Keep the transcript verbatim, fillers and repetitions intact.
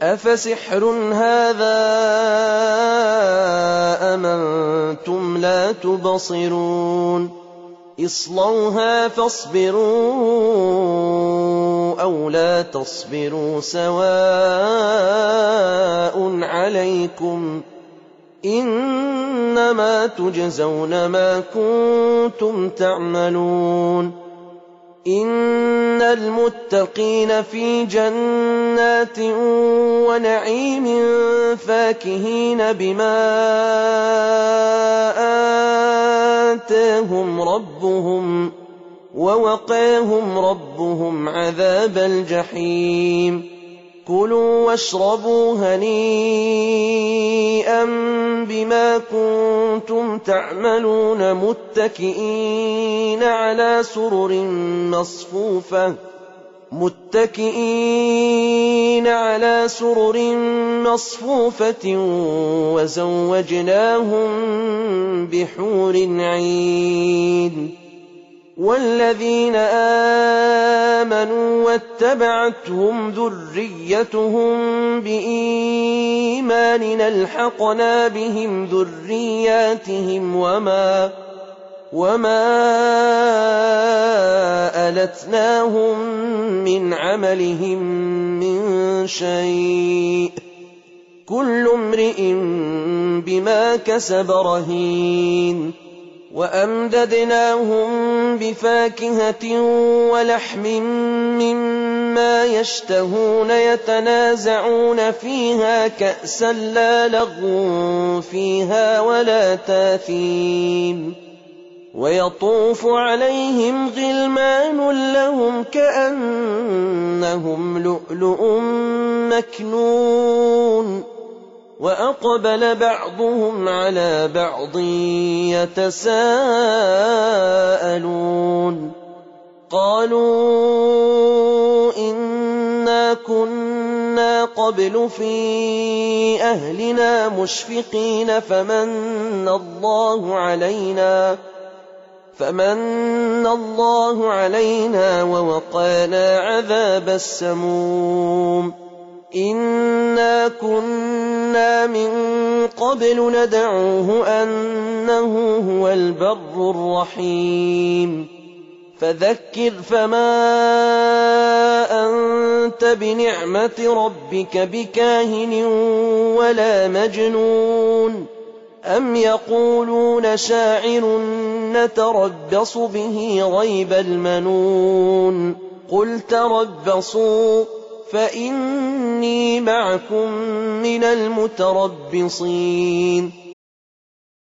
أفسحر هذا أم أنتم لا تبصرون اصلوها فاصبروا أو لا تصبروا سواء عليكم إنما تجزون ما كنتم تعملون إن المتقين في جنات ونعيم فاكهين بما آتاهم ربهم ووقاهم ربهم عذاب الجحيم كلوا واشربوا هنيئا بما كنتم تعملون متكئين على سرر مصفوفة متكئين على سرر مصفوفة وزوجناهم بحور عين والذين آمنوا واتبعتهم ذريتهم بإيمان ألحقنا بهم ذرياتهم وما وما ألتناهم من عملهم من شيء كل امرئ بما كسب رهين وأمددناهم بفاكهة ولحم مما يشتهون يتنازعون فيها كأسا لا لغو فيها ولا تاثيم ويطوف عليهم غلمان لهم كأنهم لؤلؤ مكنون وأقبل بعضهم على بعض يتساءلون قالوا إنا كنا قبل في أهلنا مشفقين فمن الله علينا فمن الله علينا ووقانا عذاب السموم إنا كنا من قبل ندعوه أنه هو البر الرحيم فذكر فما أنت بنعمة ربك بكاهن ولا مجنون أم يقولون شاعر نتربص به ريب المنون قل تربصوا فإني معكم من المتربصين